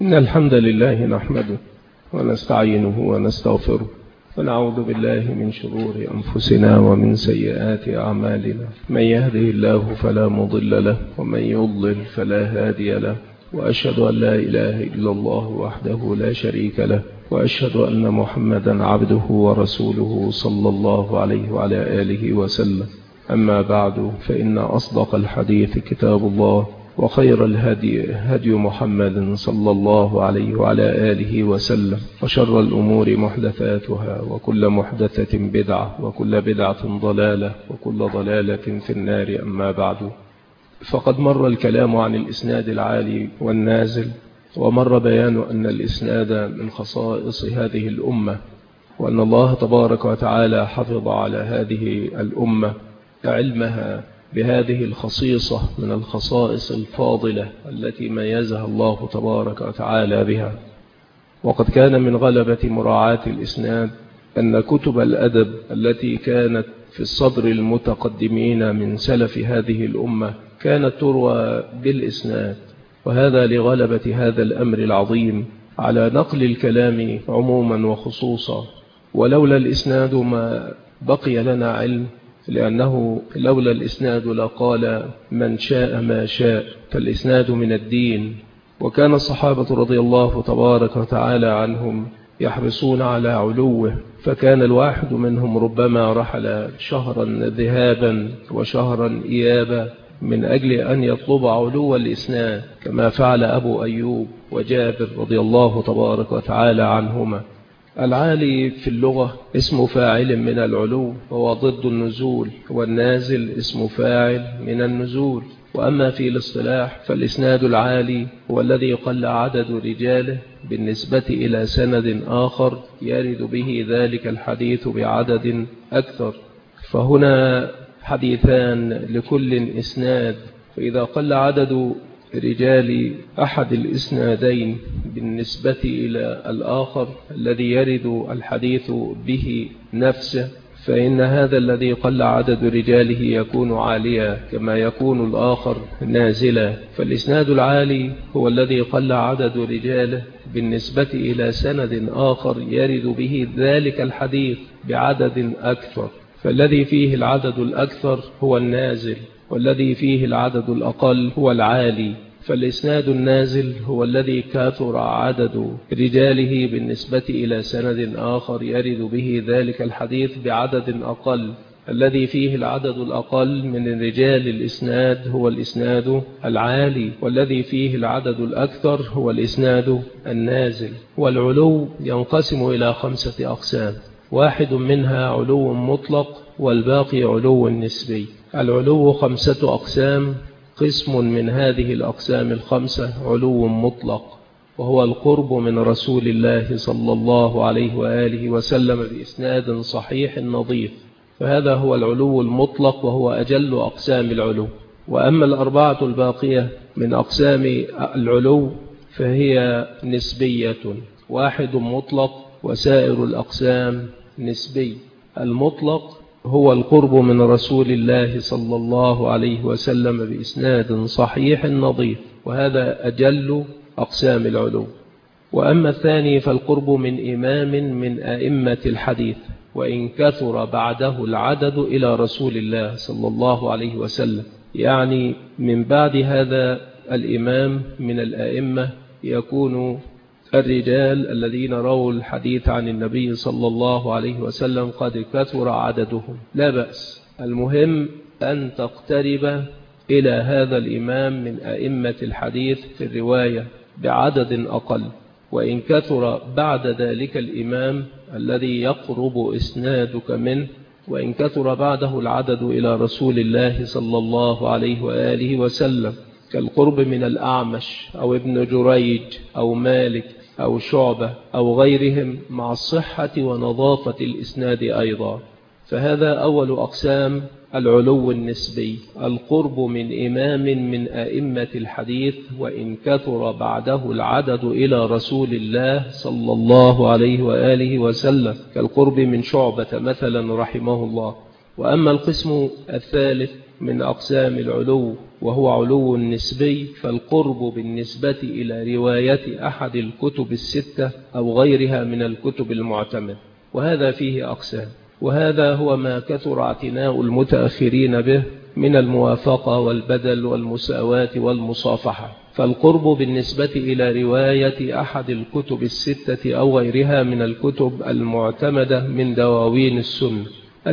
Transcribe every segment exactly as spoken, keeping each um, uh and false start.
إن الحمد لله نحمده ونستعينه ونستغفره ونعوذ بالله من شرور أنفسنا ومن سيئات أعمالنا. من يهده الله فلا مضل له ومن يضلل فلا هادي له، وأشهد أن لا إله إلا الله وحده لا شريك له، وأشهد أن محمدا عبده ورسوله صلى الله عليه وعلى آله وسلم. أما بعد، فإن أصدق الحديث كتاب الله، وخير الهدي هدي محمد صلى الله عليه وعلى آله وسلم، وشر الأمور محدثاتها، وكل محدثة بدعة، وكل بدعة ضلالة، وكل ضلالة في النار. أما بعد، فقد مر الكلام عن الإسناد العالي والنازل، ومر بيان أن الإسناد من خصائص هذه الأمة، وأن الله تبارك وتعالى حفظ على هذه الأمة علمها بهذه الخصيصة من الخصائص الفاضلة التي ميزها الله تبارك وتعالى بها. وقد كان من غلبة مراعاة الإسناد أن كتب الأدب التي كانت في الصدر المتقدمين من سلف هذه الأمة كانت تروى بالإسناد، وهذا لغلبة هذا الأمر العظيم على نقل الكلام عموما وخصوصا. ولولا الإسناد ما بقي لنا علم، لأنه لولا الإسناد لقال من شاء ما شاء، فالإسناد من الدين. وكان الصحابة رضي الله تبارك وتعالى عنهم يحرصون على علوه، فكان الواحد منهم ربما رحل شهرا ذهابا وشهرا إيابا من أجل أن يطلب علو الإسناد، كما فعل أبو أيوب وجابر رضي الله تبارك وتعالى عنهما. العالي في اللغة اسم فاعل من العلو، وهو ضد النزول، والنازل اسم فاعل من النزول. وأما في الاصطلاح فالإسناد العالي هو الذي قل عدد رجاله بالنسبة إلى سند آخر يرد به ذلك الحديث بعدد أكثر. فهنا حديثان لكل إسناد، فإذا قل عدد رجال أحد الإسنادين بالنسبة إلى الآخر الذي يرد الحديث به نفسه، فإن هذا الذي قل عدد رجاله يكون عاليا كما يكون الآخر نازلا. فالإسناد العالي هو الذي قل عدد رجاله بالنسبة إلى سند آخر يرد به ذلك الحديث بعدد أكثر، فالذي فيه العدد الأكثر هو النازل، والذي فيه العدد الأقل هو العالي. فالإسناد النازل هو الذي كثر عدد رجاله بالنسبة إلى سند آخر يرد به ذلك الحديث بعدد أقل. الذي فيه العدد الأقل من رجال الإسناد هو الإسناد العالي، والذي فيه العدد الأكثر هو الإسناد النازل. والعلو ينقسم إلى خمسة أقسام، واحد منها علو مطلق، والباقي علو نسبي. العلو خمسة أقسام، قسم من هذه الأقسام الخمسة علو مطلق، وهو القرب من رسول الله صلى الله عليه وآله وسلم بإسناد صحيح نظيف، فهذا هو العلو المطلق، وهو أجل أقسام العلو. وأما الأربعة الباقية من أقسام العلو فهي نسبية، واحد مطلق وسائر الأقسام نسبي. المطلق هو القرب من رسول الله صلى الله عليه وسلم بإسناد صحيح نظيف، وهذا أجل أقسام العلو. وأما الثاني فالقرب من إمام من أئمة الحديث، وإن كثر بعده العدد إلى رسول الله صلى الله عليه وسلم، يعني من بعد هذا الإمام من الأئمة يكون الرجال الذين رووا الحديث عن النبي صلى الله عليه وسلم قد كثر عددهم، لا بأس، المهم أن تقترب إلى هذا الإمام من أئمة الحديث في الرواية بعدد أقل. وإن كثر بعد ذلك الإمام الذي يقرب إسنادك منه، وإن كثر بعده العدد إلى رسول الله صلى الله عليه وآله وسلم، كالقرب من الأعمش أو ابن جريج أو مالك أو شعبة أو غيرهم، مع الصحة ونظافة الإسناد أيضا، فهذا أول أقسام العلو النسبي، القرب من إمام من أئمة الحديث وإن كثر بعده العدد إلى رسول الله صلى الله عليه وآله وسلم، كالقرب من شعبة مثلا رحمه الله. وأما القسم الثالث من أقسام العلو وهو علو نسبي، فالقرب بالنسبة إلى رواية أحد الكتب الستة أو غيرها من الكتب المعتمد، وهذا فيه أقسام، وهذا هو ما كثر اعتناء المتأخرين به من الموافقة والبدل والمساواة والمصافحة. فالقرب بالنسبة إلى رواية أحد الكتب الستة أو غيرها من الكتب المعتمدة من دواوين السنة.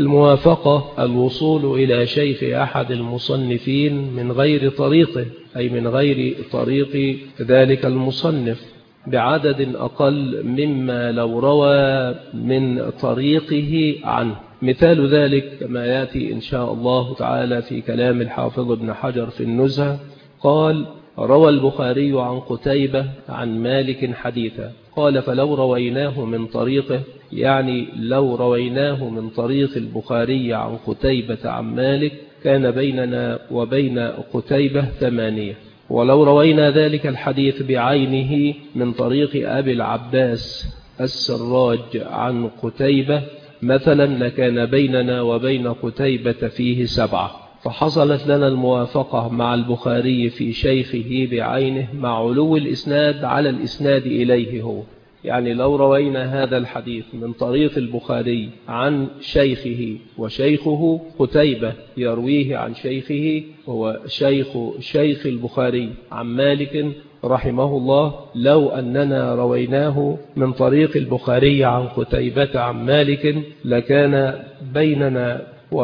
الموافقة الوصول إلى شيخ أحد المصنفين من غير طريقه، أي من غير طريق ذلك المصنف، بعدد أقل مما لو روى من طريقه عنه. مثال ذلك كما يأتي إن شاء الله تعالى في كلام الحافظ ابن حجر في النزهة، قال: روى البخاري عن قتيبة عن مالك حديثا، قال: فلو رويناه من طريقه، يعني لو رويناه من طريق البخاري عن قتيبة عن مالك كان بيننا وبين قتيبة ثمانية، ولو روينا ذلك الحديث بعينه من طريق أبي العباس السراج عن قتيبة مثلا لكان بيننا وبين قتيبة فيه سبعة، فحصلت لنا الموافقة مع البخاري في شيخه بعينه مع علو الإسناد على الإسناد إليه هو. يعني لو روينا هذا الحديث من طريق البخاري عن شيخه، وشيخه قتيبة يرويه عن شيخه هو شيخ شيخ البخاري عن مالك رحمه الله، لو أننا رويناه من طريق البخاري عن قتيبة عن مالك لكان بيننا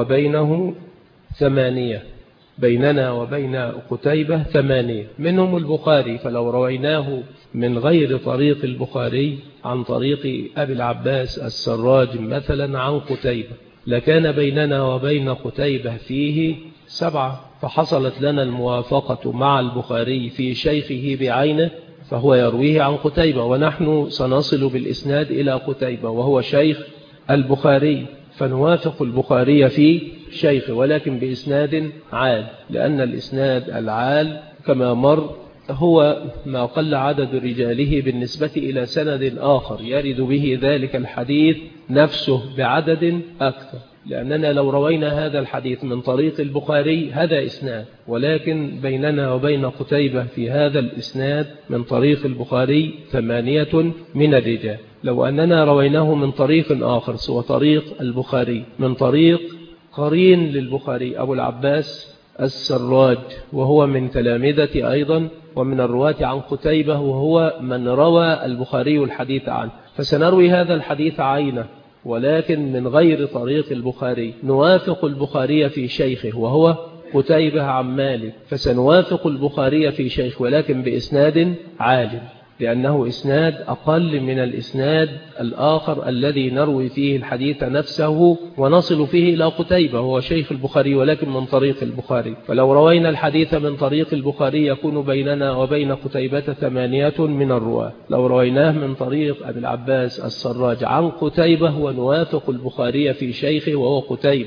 وبينه ثمانية، بيننا وبين قتيبة ثمانية منهم البخاري، فلو رويناه من غير طريق البخاري عن طريق أبي العباس السراج مثلا عن قتيبة لكان بيننا وبين قتيبة فيه سبعة، فحصلت لنا الموافقة مع البخاري في شيخه بعينه، فهو يرويه عن قتيبة ونحن سنصل بالإسناد إلى قتيبة وهو شيخ البخاري، فنوافق البخاري في شيخه ولكن بإسناد عال، لأن الإسناد العال كما مر هو ما قل عدد رجاله بالنسبة إلى سند آخر يرد به ذلك الحديث نفسه بعدد أكثر، لأننا لو روينا هذا الحديث من طريق البخاري هذا إسناد، ولكن بيننا وبين قتيبة في هذا الإسناد من طريق البخاري ثمانية من الرجال. لو أننا رويناه من طريق آخر سوى طريق البخاري من طريق قرين للبخاري أبو العباس السراج وهو من تلامذة أيضا ومن الرواة عن قتيبة وهو من روى البخاري الحديث عنه، فسنروي هذا الحديث عينه ولكن من غير طريق البخاري، نوافق البخاري في شيخه وهو قتيبة عن مالك، فسنوافق البخاري في شيخه ولكن بإسناد عالٍ، لأنه إسناد أقل من الإسناد الآخر الذي نروي فيه الحديث نفسه ونصل فيه إلى قتيبة هو شيخ البخاري ولكن من طريق البخاري. فلو روينا الحديث من طريق البخاري يكون بيننا وبين قتيبة ثمانية من الرواة، لو رويناه من طريق أبي العباس السراج عن قتيبة ونوافق البخاري في شيخه وهو قتيبة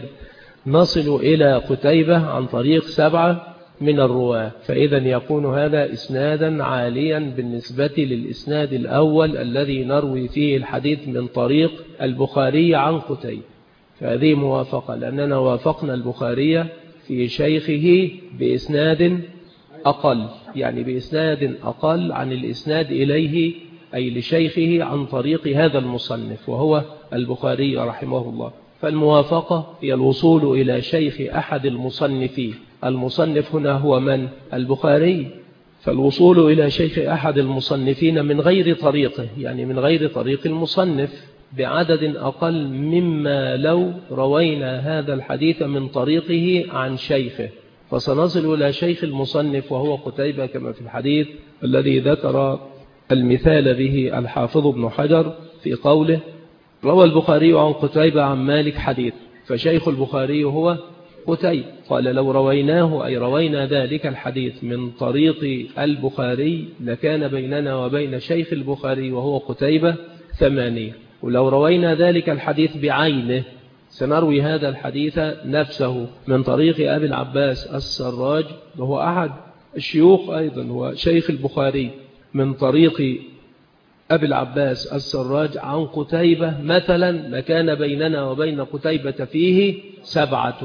نصل إلى قتيبة عن طريق سبعة من الرواة، فإذا يكون هذا إسنادا عاليا بالنسبة للإسناد الأول الذي نروي فيه الحديث من طريق البخاري عن قتيبة، فهذه موافقة لأننا وافقنا البخاري في شيخه بإسناد أقل، يعني بإسناد أقل عن الإسناد إليه أي لشيخه عن طريق هذا المصنف وهو البخاري رحمه الله. فالموافقة هي الوصول إلى شيخ أحد المصنفين، المصنف هنا هو من؟ البخاري، فالوصول إلى شيخ أحد المصنفين من غير طريقه، يعني من غير طريق المصنف بعدد أقل مما لو روينا هذا الحديث من طريقه عن شيخه، فسنصل إلى شيخ المصنف وهو قتيبة كما في الحديث الذي ذكر المثال به الحافظ ابن حجر في قوله: روى البخاري عن قتيبة عن مالك حديث، فشيخ البخاري هو قتيبة، قال: لو رويناه أي روينا ذلك الحديث من طريق البخاري لكان بيننا وبين شيخ البخاري وهو قتيبة ثمانية، ولو روينا ذلك الحديث بعينه سنروي هذا الحديث نفسه من طريق أبي العباس السراج وهو أحد الشيوخ أيضا هو شيخ البخاري من طريق أبي العباس السراج عن قتيبة مثلا لكان بيننا وبين قتيبة فيه سبعة،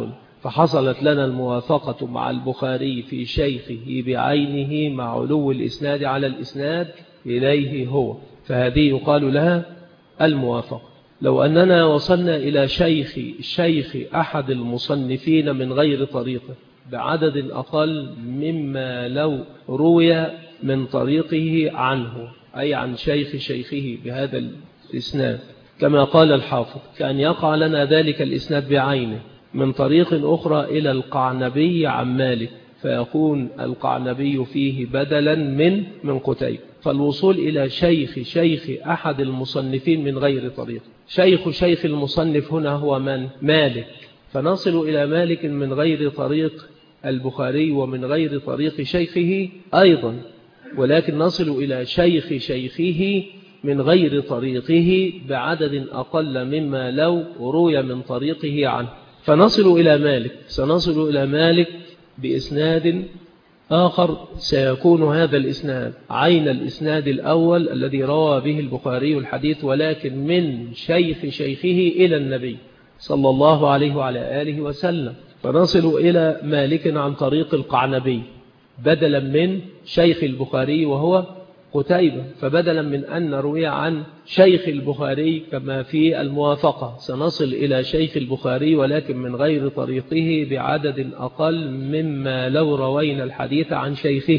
فحصلت لنا الموافقة مع البخاري في شيخه بعينه مع علو الإسناد على الإسناد إليه هو، فهذه يقال لها الموافقة. لو أننا وصلنا إلى شيخ شيخ أحد المصنفين من غير طريقه بعدد أقل مما لو روي من طريقه عنه، أي عن شيخ شيخه بهذا الإسناد، كما قال الحافظ كأن يقع لنا ذلك الإسناد بعينه من طريق أخرى إلى القعنبي عن مالك، فيكون القعنبي فيه بدلا من من قتيبة. فالوصول إلى شيخ شيخ أحد المصنفين من غير طريق، شيخ شيخ المصنف هنا هو من؟ مالك، فنصل إلى مالك من غير طريق البخاري ومن غير طريق شيخه أيضا، ولكن نصل إلى شيخ شيخه من غير طريقه بعدد أقل مما لو روي من طريقه عنه، فنصل إلى مالك. سنصل إلى مالك بإسناد آخر سيكون هذا الإسناد عين الإسناد الأول الذي روى به البخاري الحديث، ولكن من شيخ شيخه إلى النبي صلى الله عليه وعلى آله وسلم. فنصل إلى مالك عن طريق القعنبي بدلا من شيخ البخاري وهو قتيبة، فبدلا من أن نروي عن شيخ البخاري كما في الموافقة سنصل إلى شيخ البخاري ولكن من غير طريقه بعدد أقل مما لو روينا الحديث عن شيخه،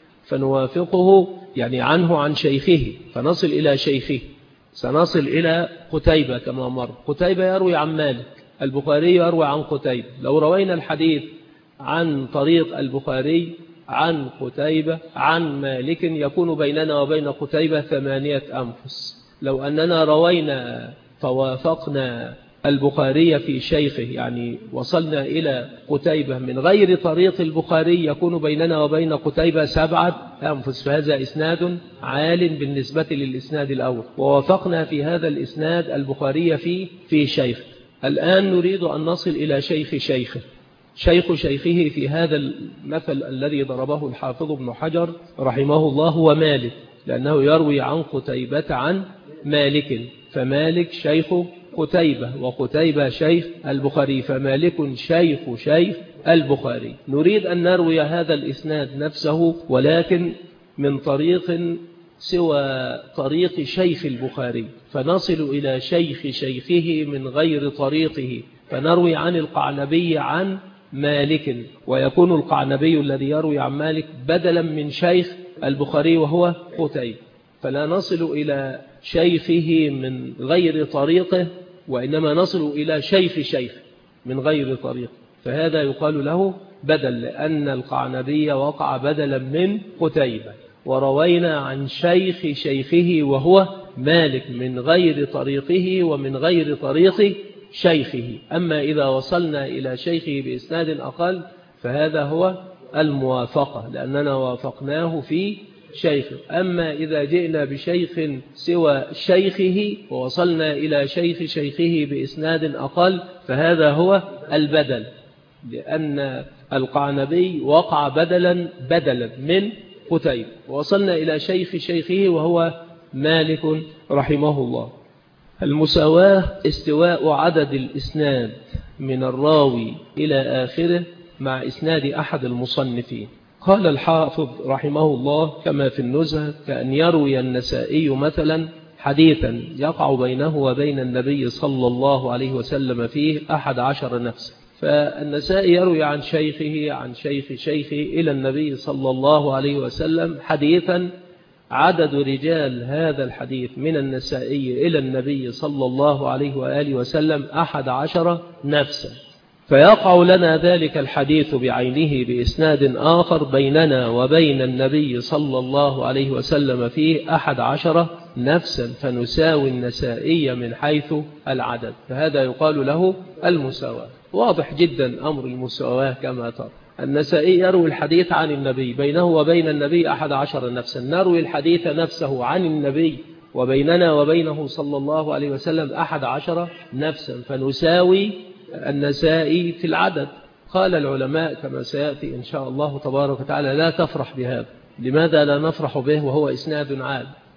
فنوافقه يعني عنه عن شيخه، فنصل إلى شيخه. سنصل إلى قتيبة كما مر، قتيبة يروي عن مالك، البخاري يروي عن قتيبة. لو روينا الحديث عن طريق البخاري عن قتيبة عن مالك يكون بيننا وبين قتيبة ثمانية أنفس. لو أننا روينا فوافقنا البخاري في شيخه يعني وصلنا إلى قتيبة من غير طريق البخاري يكون بيننا وبين قتيبة سبعة أنفس، فهذا إسناد عال بالنسبة للإسناد الأول، ووافقنا في هذا الإسناد البخاري في في شيخ. الآن نريد أن نصل إلى شيخ شيخه. شيخ شيخه في هذا المثل الذي ضربه الحافظ ابن حجر رحمه الله هو مالك، لأنه يروي عن قتيبة عن مالك، فمالك شيخ قتيبة وقتيبة شيخ البخاري، فمالك شيخ شيخ البخاري. نريد أن نروي هذا الإسناد نفسه ولكن من طريق سوى طريق شيخ البخاري، فنصل إلى شيخ شيخه من غير طريقه، فنروي عن القعنبي عن مالك، ويكون القعنبي الذي يروي عن مالك بدلا من شيخ البخاري وهو قتيبة، فلا نصل إلى شيخه من غير طريقه وإنما نصل إلى شيخ شيخ من غير طريق، فهذا يقال له بدل، لأن القعنبي وقع بدلا من قتيبة، وروينا عن شيخ شيخه وهو مالك من غير طريقه ومن غير طريق شيخه. أما إذا وصلنا إلى شيخه بإسناد أقل فهذا هو الموافقة، لأننا وافقناه في شيخه. أما إذا جئنا بشيخ سوى شيخه ووصلنا إلى شيخ شيخه بإسناد أقل فهذا هو البدل، لأن القعنبي وقع بدلا بدلا من قتيبة، ووصلنا إلى شيخ شيخه وهو مالك رحمه الله. المساواة استواء عدد الإسناد من الراوي إلى آخره مع إسناد أحد المصنفين. قال الحافظ رحمه الله كما في النزهة كأن يروي النسائي مثلا حديثا يقع بينه وبين النبي صلى الله عليه وسلم فيه أحد عشر نفسا، فالنسائي يروي عن شيخه عن شيخ شيخه إلى النبي صلى الله عليه وسلم حديثا عدد رجال هذا الحديث من النسائي إلى النبي صلى الله عليه وآله وسلم أحد عشر نفسا، فيقع لنا ذلك الحديث بعينه بإسناد آخر بيننا وبين النبي صلى الله عليه وسلم فيه أحد عشر نفسا، فنساوي النسائي من حيث العدد، فهذا يقال له المساواة. واضح جدا أمر المساواة كما ترى. النسائي يروي الحديث عن النبي بينه وبين النبي أحد عشر نفسا، نروي الحديث نفسه عن النبي وبيننا وبينه صلى الله عليه وسلم أحد عشر نفسا، فنساوي النسائي في العدد. قال العلماء كما سيأتي إن شاء الله تبارك وتعالى لا تفرح بهذا. لماذا لا نفرح به وهو إسناد عال؟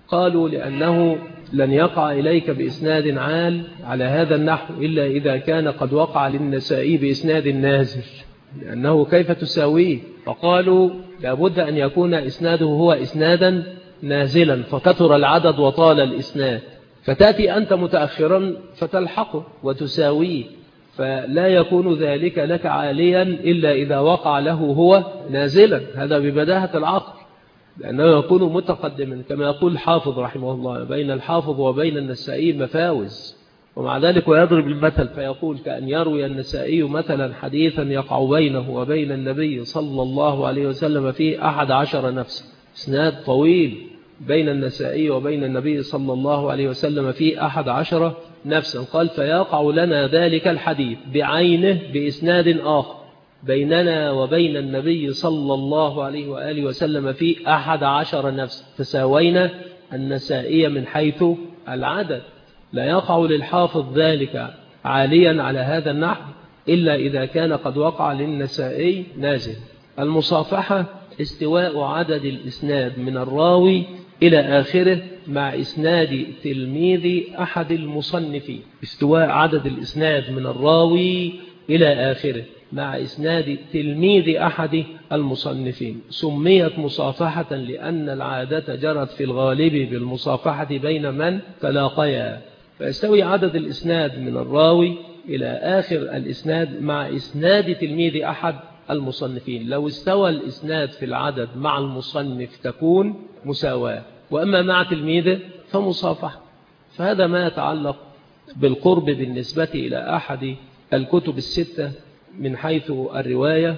قالوا لأنه لن يقع إليك بإسناد عال على هذا النحو إلا إذا كان قد وقع للنسائي بإسناد نازل، لأنه كيف تساويه؟ فقالوا لابد أن يكون إسناده هو إسنادا نازلا فكثر العدد وطال الإسناد، فتأتي أنت متأخرا فتلحقه وتساويه، فلا يكون ذلك لك عاليا إلا إذا وقع له هو نازلا. هذا ببداهة العقل، لأنه يكون متقدما كما يقول الحافظ رحمه الله: بين الحافظ وبين النسائي مفاوز. ومع ذلك ويضرب المثل فيقول: كأن يروي النسائي مثلا حديثا يقع بينه وبين النبي صلى الله عليه وسلم فيه أحد عشر نفسا، إسناد طويل بين النسائي وبين النبي صلى الله عليه وسلم فيه أحد عشر نفسا. قال: فيقع لنا ذلك الحديث بعينه بإسناد آخر بيننا وبين النبي صلى الله عليه وآله وسلم في أحد عشر نفس، فساوينا النسائي من حيث العدد. لا يقع للحافظ ذلك عاليا على هذا النحو إلا إذا كان قد وقع للنسائي نازل. المصافحة استواء عدد الإسناد من الراوي إلى آخره مع إسناد تلميذ أحد المصنفين. استواء عدد الإسناد من الراوي إلى آخره مع إسناد تلميذ أحد المصنفين. سميت مصافحة لأن العادة جرت في الغالب بالمصافحة بين من تلاقيا، فيستوي عدد الإسناد من الراوي إلى آخر الإسناد مع إسناد تلميذ أحد المصنفين. لو استوى الإسناد في العدد مع المصنف تكون مساواة، وأما مع تلميذه فمصافحة. فهذا ما يتعلق بالقرب بالنسبة إلى أحد الكتب الستة من حيث الرواية،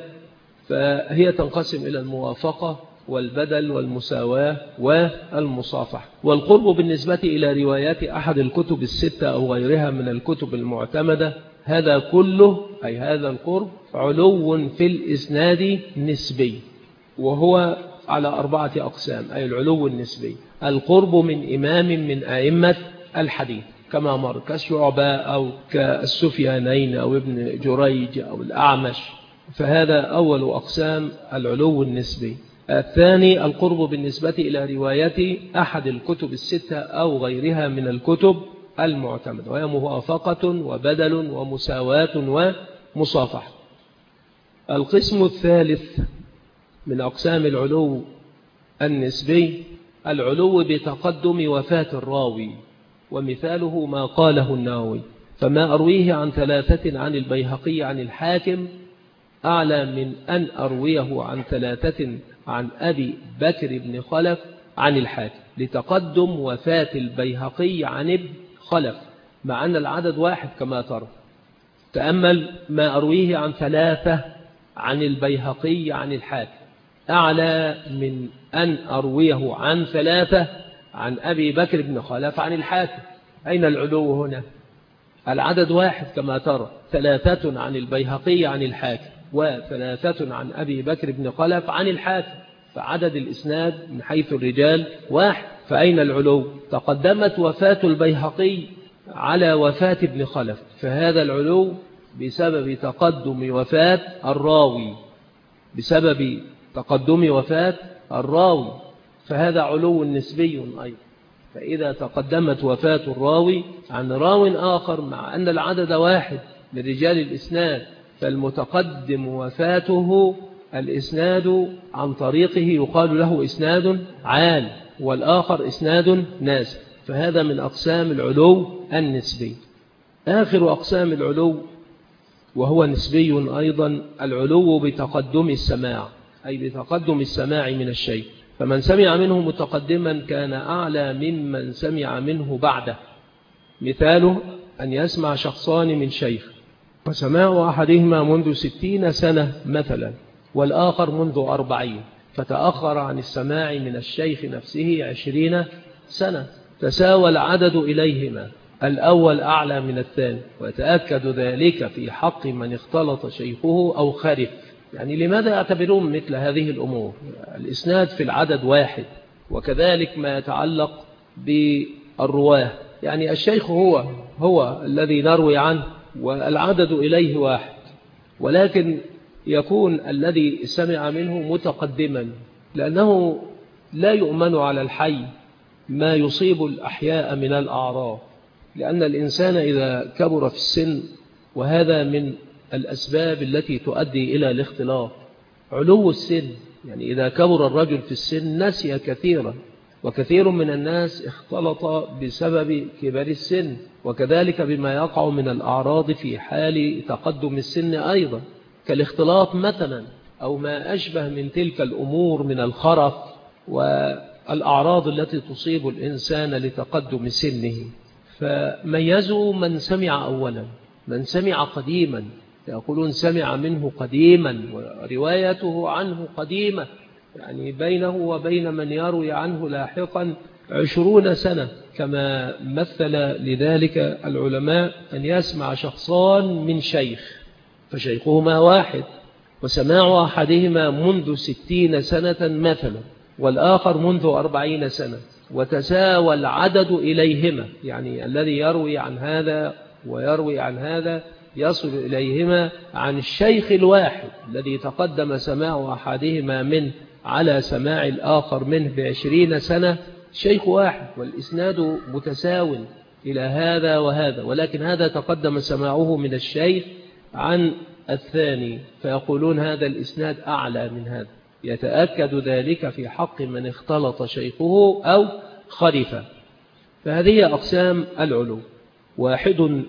فهي تنقسم إلى الموافقة والبدل والمساواة والمصافحة. والقرب بالنسبة إلى روايات أحد الكتب الستة أو غيرها من الكتب المعتمدة، هذا كله أي هذا القرب علو في الإسناد نسبي، وهو على أربعة أقسام. أي العلو النسبي القرب من إمام من أئمة الحديث كما مر كالشعبة أو كالسفيانين أو ابن جريج أو الأعمش، فهذا أول أقسام العلو النسبي. الثاني القرب بالنسبة إلى رواية أحد الكتب الستة أو غيرها من الكتب المعتمدة، وهي موافقة وبدل ومساواة ومصافحة. القسم الثالث من أقسام العلو النسبي العلو بتقدم وفاة الراوي، ومثاله ما قاله النووي: فما أرويه عن ثلاثة عن البيهقي عن الحاكم أعلى من أن أرويه عن ثلاثة عن أبي بكر بن خلف عن الحاكم، لتقدم وفاة البيهقي عن ابن خلف مع أن العدد واحد كما ترى. تأمل: ما أرويه عن ثلاثة عن البيهقي عن الحاكم أعلى من أن أرويه عن ثلاثة عن أبي بكر بن خلف عن الحاكم. أين العلو هنا؟ العدد واحد كما ترى، ثلاثة عن البيهقي عن الحاكم وثلاثة عن أبي بكر بن خلف عن الحاكم، فعدد الإسناد من حيث الرجال واحد. فأين العلو؟ تقدمت وفاة البيهقي على وفاة ابن خلف، فهذا العلو بسبب تقدم وفاة الراوي، بسبب تقدم وفاة الراوي، فهذا علو نسبي أيضا. فإذا تقدمت وفاة الراوي عن راو آخر مع أن العدد واحد لرجال الإسناد، فالمتقدم وفاته الإسناد عن طريقه يقال له إسناد عال، والآخر إسناد نازل، فهذا من أقسام العلو النسبي. آخر أقسام العلو وهو نسبي أيضا العلو بتقدم السماع، أي بتقدم السماع من الشيء، فمن سمع منه متقدما كان أعلى ممن سمع منه بعده. مثاله أن يسمع شخصان من شيخ، وسماع أحدهما منذ ستين سنة مثلا والآخر منذ أربعين، فتأخر عن السماع من الشيخ نفسه عشرين سنة، تساوى العدد إليهما، الأول أعلى من الثاني، ويتأكد ذلك في حق من اختلط شيخه أو خرف. يعني لماذا يعتبرون مثل هذه الأمور؟ الإسناد في العدد واحد، وكذلك ما يتعلق بالرواه، يعني الشيخ هو هو الذي نروي عنه والعدد إليه واحد، ولكن يكون الذي سمع منه متقدما، لأنه لا يؤمن على الحي ما يصيب الأحياء من الأعراض، لأن الإنسان إذا كبر في السن، وهذا من الأسباب التي تؤدي إلى الاختلاط، علو السن، يعني إذا كبر الرجل في السن نسي كثيرا، وكثير من الناس اختلط بسبب كبر السن، وكذلك بما يقع من الأعراض في حال تقدم السن أيضا، كالاختلاط مثلا أو ما أشبه من تلك الأمور من الخرف والأعراض التي تصيب الإنسان لتقدم سنه. فميزوا من سمع أولا، من سمع قديما، يقولون سمع منه قديما وروايته عنه قديمة، يعني بينه وبين من يروي عنه لاحقا عشرون سنة، كما مثل لذلك العلماء أن يسمع شخصان من شيخ فشيخهما واحد، وسماع أحدهما منذ ستين سنة مثلا والآخر منذ أربعين سنة، وتساوى العدد إليهما، يعني الذي يروي عن هذا ويروي عن هذا يصل إليهما عن الشيخ الواحد الذي تقدم سماع أحدهما منه على سماع الآخر منه بعشرين سنة، شيخ واحد والإسناد متساو إلى هذا وهذا، ولكن هذا تقدم سماعه من الشيخ عن الثاني، فيقولون هذا الإسناد أعلى من هذا، يتأكد ذلك في حق من اختلط شيخه أو خلفه. فهذه أقسام العلو. واحد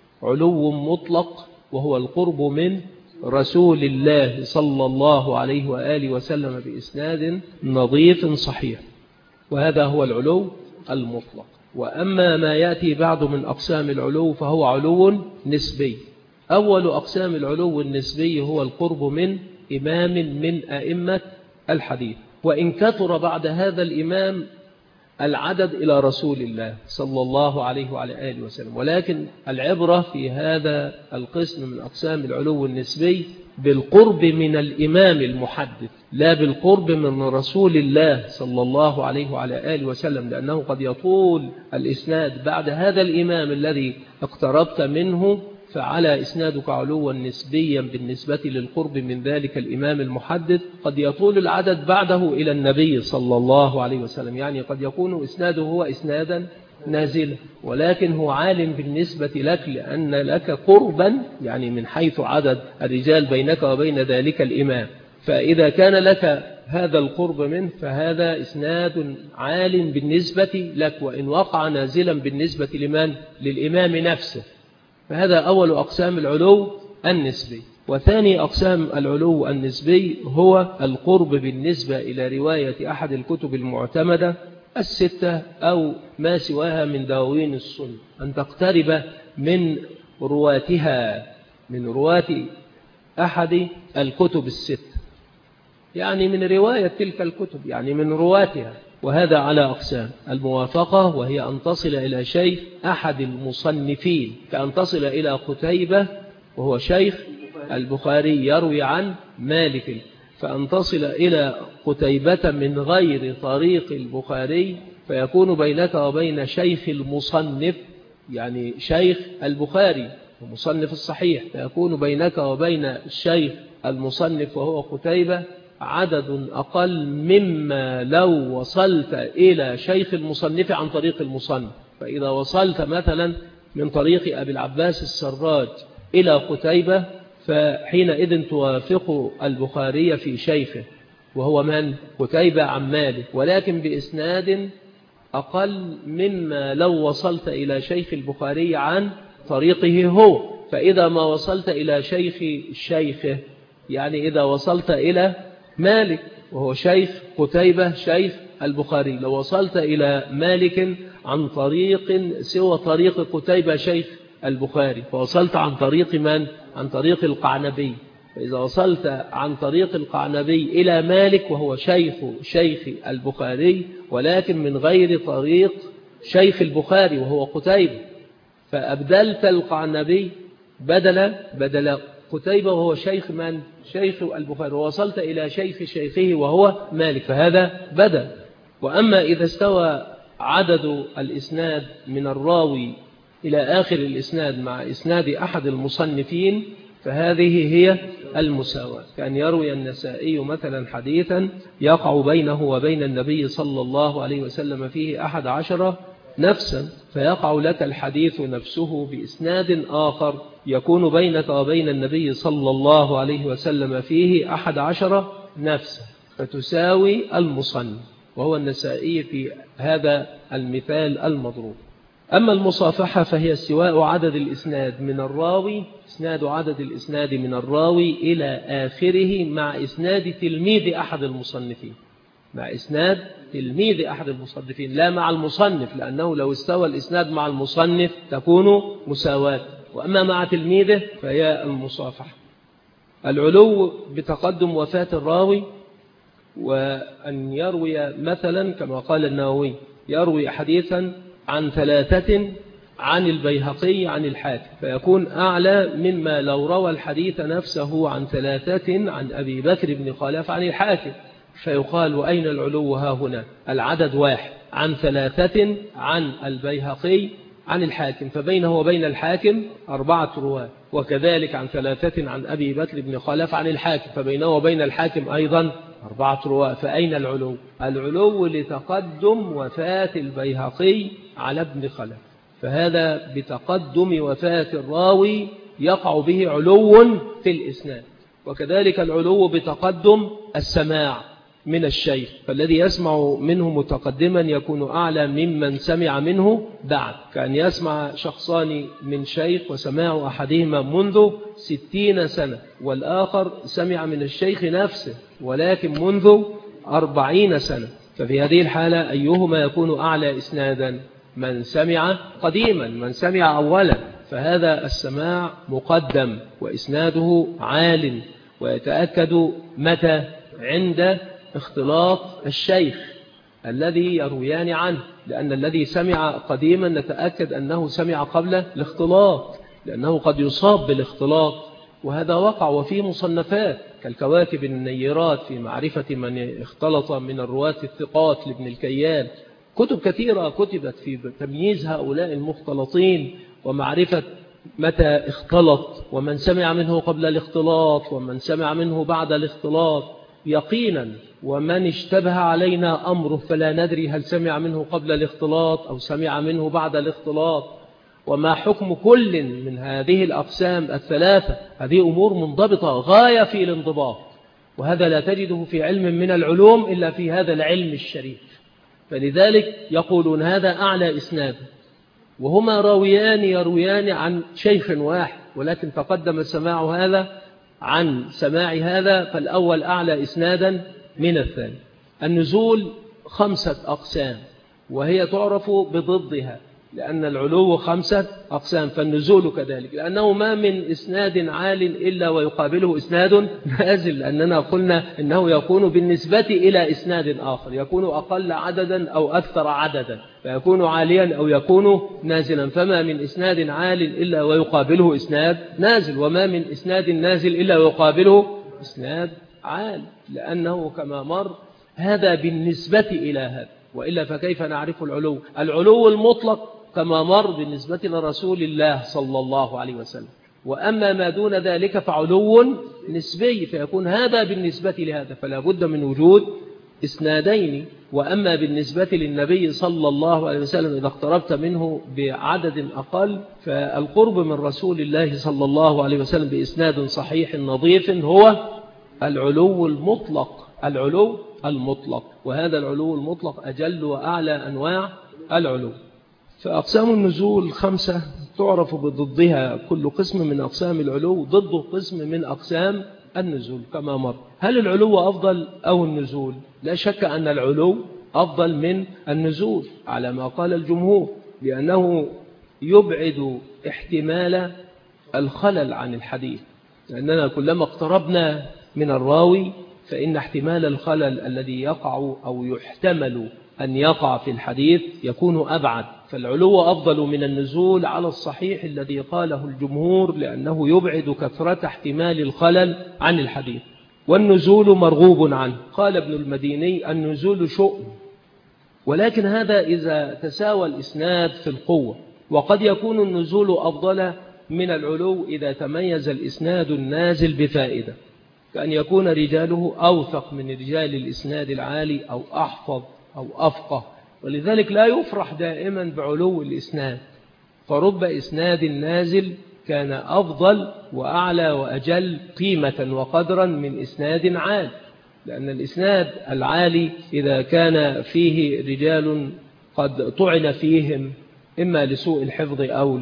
علو مطلق، وهو القرب من رسول الله صلى الله عليه وآله وسلم بإسناد نظيف صحيح، وهذا هو العلو المطلق. وأما ما يأتي بعد من أقسام العلو فهو علو نسبي. أول أقسام العلو النسبي هو القرب من إمام من أئمة الحديث، وإن كثر بعد هذا الإمام العدد إلى رسول الله صلى الله عليه وعلى آله وسلم، ولكن العبرة في هذا القسم من أقسام العلو النسبي بالقرب من الإمام المحدث، لا بالقرب من رسول الله صلى الله عليه وعلى آله وسلم، لأنه قد يطول الإسناد بعد هذا الإمام الذي اقتربت منه، فعلى إسنادك علوا نسبيا بالنسبة للقرب من ذلك الإمام المحدث، قد يطول العدد بعده إلى النبي صلى الله عليه وسلم، يعني قد يكون إسناده هو إسنادا نازلا، ولكن هو عالم بالنسبة لك لأن لك قربا، يعني من حيث عدد الرجال بينك وبين ذلك الإمام، فإذا كان لك هذا القرب منه فهذا إسناد عال بالنسبة لك، وإن وقع نازلا بالنسبة لمن؟ للإمام نفسه. فهذا أول أقسام العلو النسبي. وثاني أقسام العلو النسبي هو القرب بالنسبة إلى رواية أحد الكتب المعتمدة الستة أو ما سواها من دواوين السنة، أن تقترب من رواتها، من رواة أحد الكتب الستة، يعني من رواية تلك الكتب، يعني من رواتها. وهذا على أقسام: الموافقة، وهي أن تصل إلى شيخ أحد المصنفين، كأن تصل إلى قتيبة وهو شيخ البخاري يروي عن مالك، فأن تصل إلى قتيبة من غير طريق البخاري، فيكون بينك وبين شيخ المصنف، يعني شيخ البخاري ومصنف الصحيح، فيكون بينك وبين الشيخ المصنف وهو قتيبة عدد أقل مما لو وصلت إلى شيخ المصنف عن طريق المصنف. فإذا وصلت مثلا من طريق أبي العباس السراج إلى قتيبة، فحينئذ توافق البخاري في شيخه وهو من؟ قتيبة عن مالك، ولكن بإسناد أقل مما لو وصلت إلى شيخ البخاري عن طريقه هو. فإذا ما وصلت إلى شيخ شيخه، يعني إذا وصلت إلى مالك وهو شيخ قتيبة شيخ البخاري، لو وصلت إلى مالك عن طريق سوى طريق قتيبة شيخ البخاري، فوصلت عن طريق من؟ عن طريق القعنبي. فإذا وصلت عن طريق القعنبي إلى مالك وهو شيخ شيخ البخاري، ولكن من غير طريق شيخ البخاري وهو قتيبة، فأبدلت القعنبي بدل بدل قتيبة وهو شيخ من؟ شيخ البخاري، ووصلت إلى شيخ شيخه وهو مالك، فهذا بدل. وأما إذا استوى عدد الإسناد من الراوي إلى آخر الإسناد مع إسناد أحد المصنفين، فهذه هي المساواة. كان يروي النسائي مثلا حديثا يقع بينه وبين النبي صلى الله عليه وسلم فيه أحد عشر نفسا، فيقع لك الحديث نفسه بإسناد آخر يكون بينك وبين النبي صلى الله عليه وسلم فيه أحد عشر نفسا، فتساوي المصنف، وهو النسائي في هذا المثال المضروب. أما المصافحة فهي استواء عدد الإسناد من الراوي إسناد عدد الإسناد من الراوي إلى آخره مع إسناد تلميذ أحد المصنفين مع إسناد تلميذ أحد المصنفين لا مع المصنف، لأنه لو استوى الإسناد مع المصنف تكون مساواة، وأما مع تلميذه فهي المصافحة. العلو بتقدم وفاة الراوي، وأن يروي مثلا كما قال النووي يروي حديثا عن ثلاثة عن البيهقي عن الحاكم، فيكون أعلى مما لو روى الحديث نفسه عن ثلاثة عن أبي بكر بن خلف عن الحاكم، فيقال وأين العلو ها هنا؟ العدد واحد، عن ثلاثة عن البيهقي عن الحاكم، فبينه وبين الحاكم أربعة رواة، وكذلك عن ثلاثة عن أبي بكر بن خلف عن الحاكم، فبينه وبين الحاكم أيضا أربعة رواة. فأين العلو؟ العلو لتقدم وفاة البيهقي على ابن خلف، فهذا بتقدم وفاة الراوي يقع به علو في الإسناد. وكذلك العلو بتقدم السماع من الشيخ، فالذي يسمع منه متقدما يكون أعلى ممن سمع منه بعد، كأن يسمع شخصان من شيخ وسماع أحدهما منذ ستين سنة، والآخر سمع من الشيخ نفسه ولكن منذ أربعين سنة، ففي هذه الحالة أيهما يكون أعلى إسنادا؟ من سمع قديما، من سمع أولا، فهذا السماع مقدم وإسناده عال، ويتأكد متى؟ عند اختلاط الشيخ الذي يرويان عنه، لأن الذي سمع قديما نتأكد أنه سمع قبل الاختلاط، لأنه قد يصاب بالاختلاط، وهذا وقع وفيه مصنفات كالكواكب النيرات في معرفة من اختلط من الرواة الثقات لابن الكيان، كتب كثيرة كتبت في تمييز هؤلاء المختلطين ومعرفة متى اختلط، ومن سمع منه قبل الاختلاط ومن سمع منه بعد الاختلاط يقينا، ومن اشتبه علينا أمره فلا ندري هل سمع منه قبل الاختلاط أو سمع منه بعد الاختلاط، وما حكم كل من هذه الأقسام الثلاثة. هذه أمور منضبطة غاية في الانضباط، وهذا لا تجده في علم من العلوم إلا في هذا العلم الشريف، فلذلك يقولون هذا أعلى إسناد، وهما راويان يرويان عن شيخ واحد، ولكن تقدم سماع هذا عن سماع هذا، فالأول أعلى إسنادا من الثاني. النزول خمسة أقسام، وهي تعرف بضدها، لأن العلو خمسة أقسام، فالنزول كذلك، لأنه ما من إسناد عال إلا ويقابله إسناد نازل، لأننا قلنا إنه يكون بالنسبة إلى إسناد آخر، يكون أقل عددا أو أكثر عددا، فيكون عاليا أو يكون نازلا، فما من إسناد عال إلا ويقابله إسناد نازل، وما من إسناد نازل إلا ويقابله إسناد عال، لأنه كما مر هذا بالنسبة إلى هذا، وإلا فكيف نعرف العلو؟ العلو المطلق كما مر بالنسبة لرسول الله صلى الله عليه وسلم، وأما ما دون ذلك فعلو نسبي، فيكون هذا بالنسبة لهذا، فلا بد من وجود إسنادين. وأما بالنسبة للنبي صلى الله عليه وسلم إذا اقتربت منه بعدد أقل، فالقرب من رسول الله صلى الله عليه وسلم بإسناد صحيح نظيف هو العلو المطلق، العلو المطلق، وهذا العلو المطلق أجل وأعلى أنواع العلو. فأقسام النزول خمسة تعرف بضدها، كل قسم من أقسام العلو ضد قسم من أقسام النزول كما مر. هل العلو أفضل أو النزول؟ لا شك أن العلو أفضل من النزول على ما قال الجمهور، لأنه يبعد احتمال الخلل عن الحديث، لأننا كلما اقتربنا من الراوي فإن احتمال الخلل الذي يقع أو يحتمل أن يقع في الحديث يكون أبعد، فالعلو أفضل من النزول على الصحيح الذي قاله الجمهور، لأنه يبعد كثرة احتمال الخلل عن الحديث. والنزول مرغوب عنه، قال ابن المديني النزول شؤم، ولكن هذا إذا تساوى الإسناد في القوة، وقد يكون النزول أفضل من العلو إذا تميز الإسناد النازل بفائدة، كأن يكون رجاله أوثق من رجال الإسناد العالي أو أحفظ أو أفقه، ولذلك لا يفرح دائما بعلو الإسناد، فرب إسناد نازل كان أفضل وأعلى وأجل قيمة وقدرا من إسناد عال، لأن الإسناد العالي إذا كان فيه رجال قد طعن فيهم إما لسوء الحفظ أو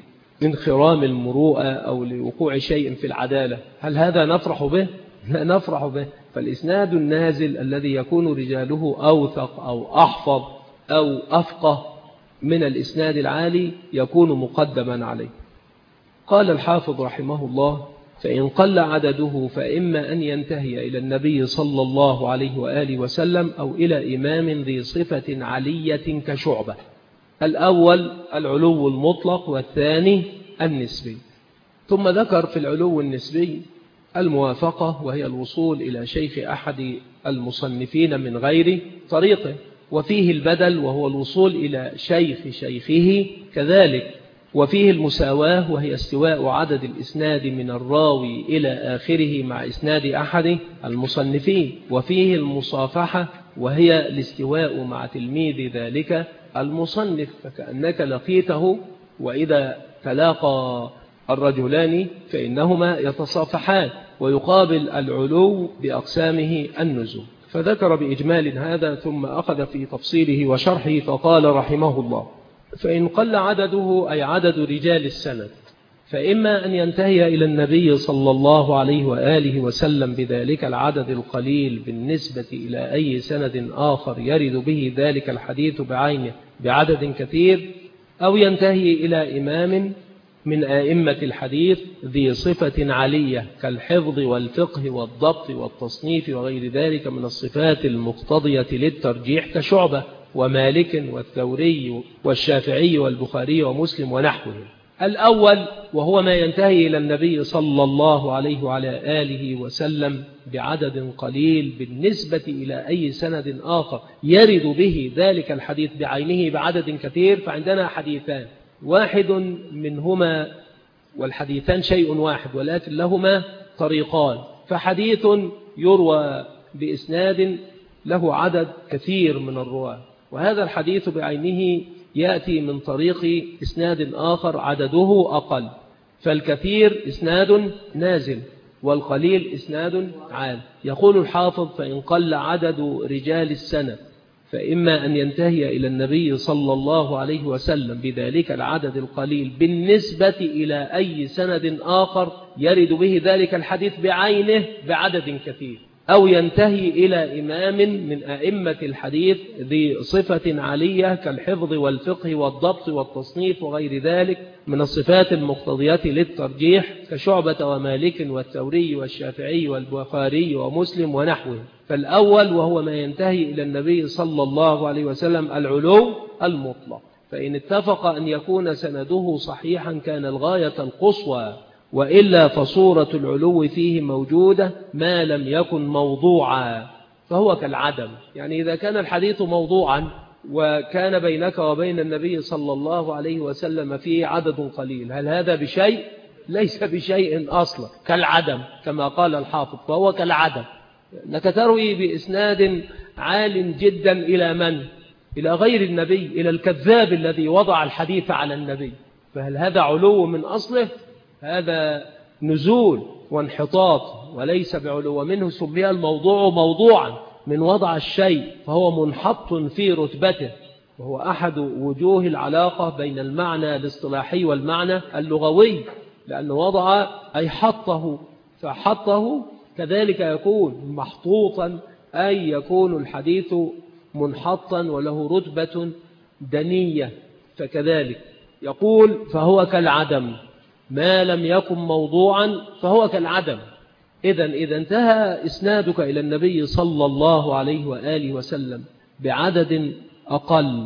لانخرام المروءة أو لوقوع شيء في العدالة، هل هذا نفرح به؟ لا نفرح به. فالإسناد النازل الذي يكون رجاله أوثق أو أحفظ أو أفقه من الإسناد العالي يكون مقدما عليه. قال الحافظ رحمه الله: فإن قل عدده فإما أن ينتهي إلى النبي صلى الله عليه وآله وسلم أو إلى إمام ذي صفة علية كشعبة. الأول العلو المطلق، والثاني النسبي. ثم ذكر في العلو النسبي الموافقة، وهي الوصول إلى شيخ أحد المصنفين من غير طريقه، وفيه البدل وهو الوصول إلى شيخ شيخه كذلك، وفيه المساواة وهي استواء عدد الإسناد من الراوي إلى آخره مع إسناد أحد المصنفين، وفيه المصافحة وهي الاستواء مع تلميذ ذلك المصنف، فكأنك لقيته وإذا تلاقى الرجلان فإنهما يتصافحان، ويقابل العلو بأقسامه النزول. فذكر بإجمال هذا ثم أخذ في تفصيله وشرحه فقال رحمه الله: فإن قل عدده أي عدد رجال السند فإما أن ينتهي إلى النبي صلى الله عليه وآله وسلم بذلك العدد القليل بالنسبة إلى أي سند آخر يرد به ذلك الحديث بعينه بعدد كثير، أو ينتهي إلى إمام من آئمة الحديث ذي صفة عالية كالحفظ والفقه والضبط والتصنيف وغير ذلك من الصفات المقتضية للترجيح كشعبة ومالك والثوري والشافعي والبخاري ومسلم ونحوه. الأول وهو ما ينتهي إلى النبي صلى الله عليه وعلى آله وسلم بعدد قليل بالنسبة إلى أي سند آخر يرد به ذلك الحديث بعينه بعدد كثير، فعندنا حديثان، واحد منهما والحديثان شيء واحد ولكن لهما طريقان، فحديث يروى بإسناد له عدد كثير من الرواة، وهذا الحديث بعينه يأتي من طريق إسناد آخر عدده أقل، فالكثير إسناد نازل والقليل إسناد عال. يقول الحافظ: فإن قل عدد رجال السند فإما أن ينتهي إلى النبي صلى الله عليه وسلم بذلك العدد القليل بالنسبة إلى أي سند آخر يرد به ذلك الحديث بعينه بعدد كثير، أو ينتهي إلى إمام من أئمة الحديث ذي صفة عالية كالحفظ والفقه والضبط والتصنيف وغير ذلك من الصفات المقتضية للترجيح كشعبة ومالك والثوري والشافعي والبخاري ومسلم ونحوه. فالأول وهو ما ينتهي إلى النبي صلى الله عليه وسلم العلو المطلق، فإن اتفق أن يكون سنده صحيحا كان الغاية القصوى، وإلا فصورة العلو فيه موجودة ما لم يكن موضوعا فهو كالعدم. يعني إذا كان الحديث موضوعا وكان بينك وبين النبي صلى الله عليه وسلم فيه عدد قليل، هل هذا بشيء؟ ليس بشيء أصلا، كالعدم كما قال الحافظ، فهو كالعدم، أنك تروي بإسناد عال جدا إلى من؟ إلى غير النبي، إلى الكذاب الذي وضع الحديث على النبي، فهل هذا علو من أصله؟ هذا نزول وانحطاط وليس بعلو منه. سمي الموضوع موضوعا من وضع الشيء، فهو منحط في رتبته، وهو أحد وجوه العلاقة بين المعنى الاصطلاحي والمعنى اللغوي، لأنه وضع أي حطه، فحطه كذلك يكون محطوطا أي يكون الحديث منحطا وله رتبة دنية، فكذلك يقول فهو كالعدم ما لم يكن موضوعا، فهو كالعدم. إذن إذا انتهى إسنادك إلى النبي صلى الله عليه وآله وسلم بعدد أقل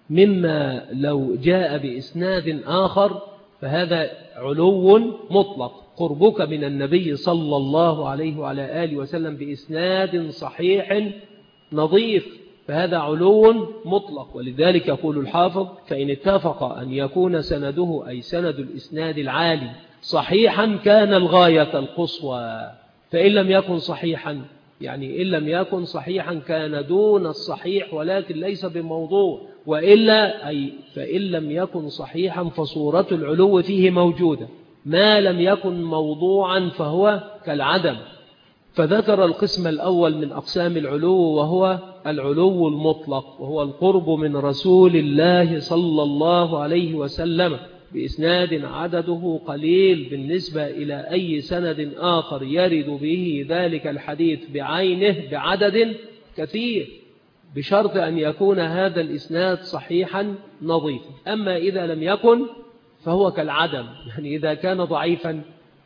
مما لو جاء بإسناد آخر فهذا علو مطلق، قربك من النبي صلى الله عليه وعلى آله وسلم بإسناد صحيح نظيف فهذا علو مطلق. ولذلك يقول الحافظ: فإن اتفق أن يكون سنده أي سند الإسناد العالي صحيحا كان الغاية القصوى، فإن لم يكن صحيحا يعني إن لم يكن صحيحا كان دون الصحيح ولكن ليس بموضوع، وإلا أي فإن لم يكن صحيحا فصورة العلو فيه موجودة، ما لم يكن موضوعا فهو كالعدم. فذكر القسم الأول من أقسام العلو وهو العلو المطلق، وهو القرب من رسول الله صلى الله عليه وسلم بإسناد عدده قليل بالنسبة إلى أي سند آخر يرد به ذلك الحديث بعينه بعدد كثير، بشرط أن يكون هذا الإسناد صحيحا نظيفا. أما إذا لم يكن فهو كالعدم، يعني إذا كان ضعيفا